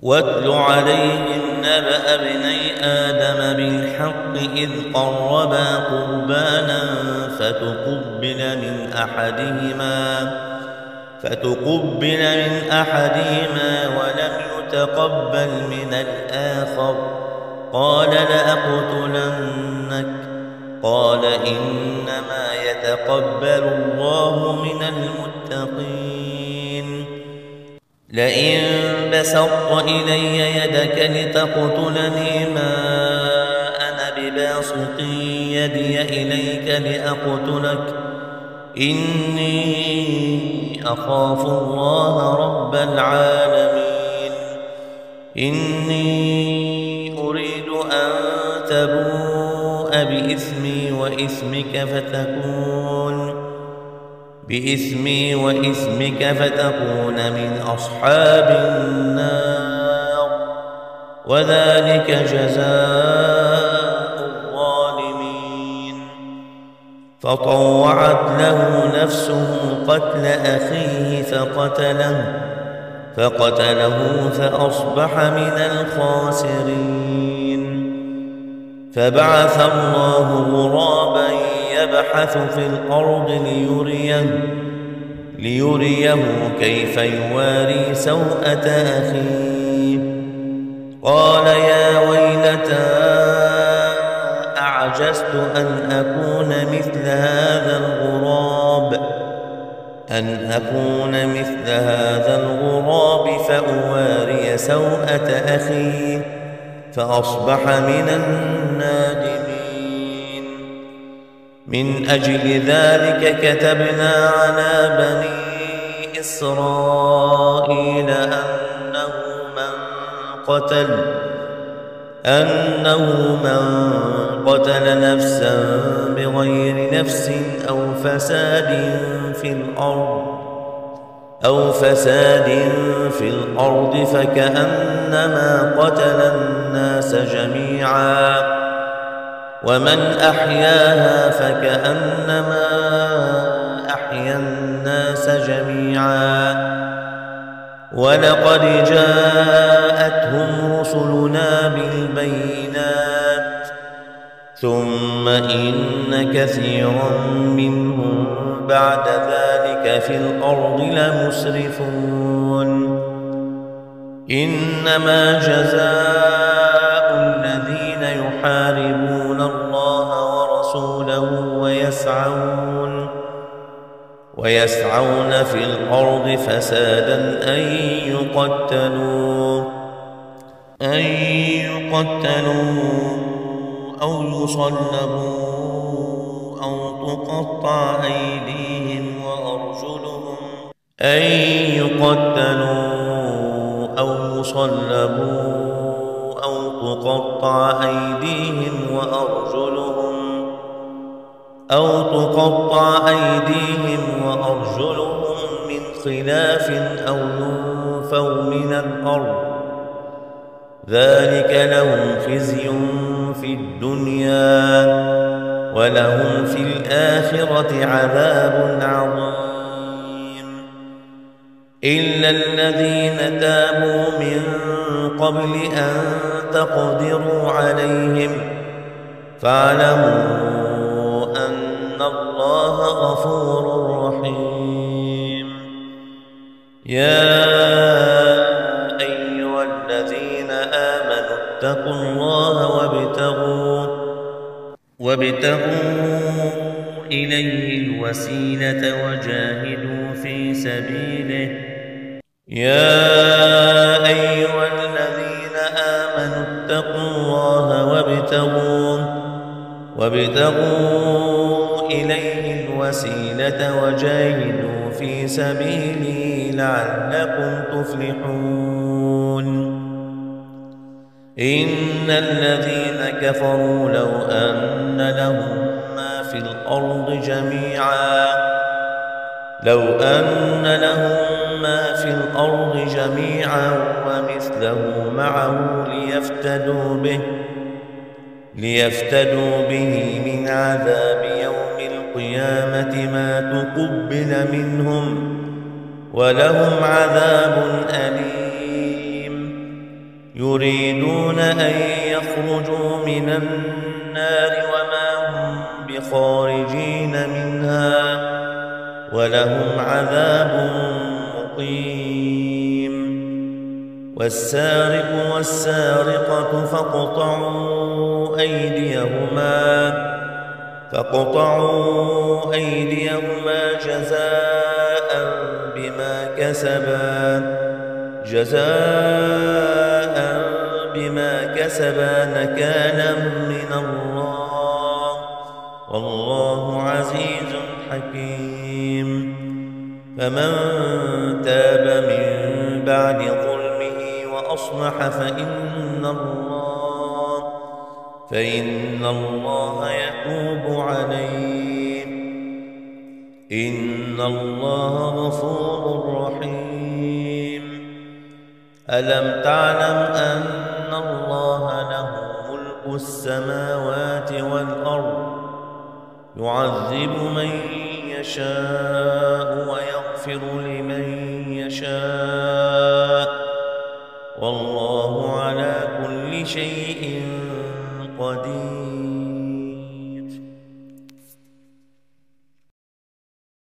واتل عليهم نبأ ابني آدم بالحق إذ قربا قربانا فتقبل من أحدهما ولم يتقبل من الآخر قال لأقتلنك قال إنما يتقبل الله من المتقين لئن بسطت إلي يدك لتقتلني ما أنا بباسط يدي إليك لأقتلك إني أخاف الله رب العالمين إني أريد أن تبوء بإثمي وإثمك فتكون من أصحاب النار وذلك جزاء الظالمين فطوعت له نفسه قتل أخيه فقتله فأصبح من الخاسرين فبعث الله غرابا يبحث في الأرض ليريه كيف يواري سوءة أخيه قال يا ويلتى أعجزت أن أكون مثل هذا الغراب فأواري سوءة أخي فأصبح من النادمين من أجل ذلك كتبنا على بني إسرائيل أنه من قتل نفسا بغير نفس أو فساد في الأرض فكأنما قتل الناس جميعا ومن أحياها فكأنما أحيا الناس جميعا ولقد جاءتهم رسلنا بالبينات ثم إن كثيرا منهم بعد ذلك في الأرض لمسرفون إنما جزاء الذين يحاربون الله ورسوله ويسعون في الأرض فسادا أن يقتلوا أو يصلبوا أو تقطع أيديهم وأرجلهم من خلاف أو ينفوا من الأرض ذلك لهم خزي في الدنيا ولهم في الآخرة عذاب عظيم إلا الذين تابوا من قبل أن تقدروا عليهم فاعلموا أن الله غفور رحيم يا أيها الذين آمنوا اتقوا الله وابتغوا إليه الوسيلة وجاهدوا في سبيله يا أيها الذين آمنوا اتقوا الله وابتغوا إليه الوسيلة وجاهدوا في سبيله لعلكم تفلحون إن الذين كفروا لو أن لهم ما في الأرض جميعا ومثله معه ليفتدوا به من عذاب يوم القيامة ما تقبل منهم ولهم عذاب أليم يريدون أن يخرجوا من النار وما هم بخارجين منها ولهم عذاب مقيم. والسارق والسارقة فاقطعوا أيديهما جزاء بما كسبا نكالا من الله والله عزيز حكيم. فمن تاب من بعد ظلمه وأصلح فإن الله يتوب عليه إن الله غفور رحيم. ألم تعلم أن الله له ملك السماوات والأرض يعذب من يشاء ويغفر لمن يشاء والله على كل شيء قدير.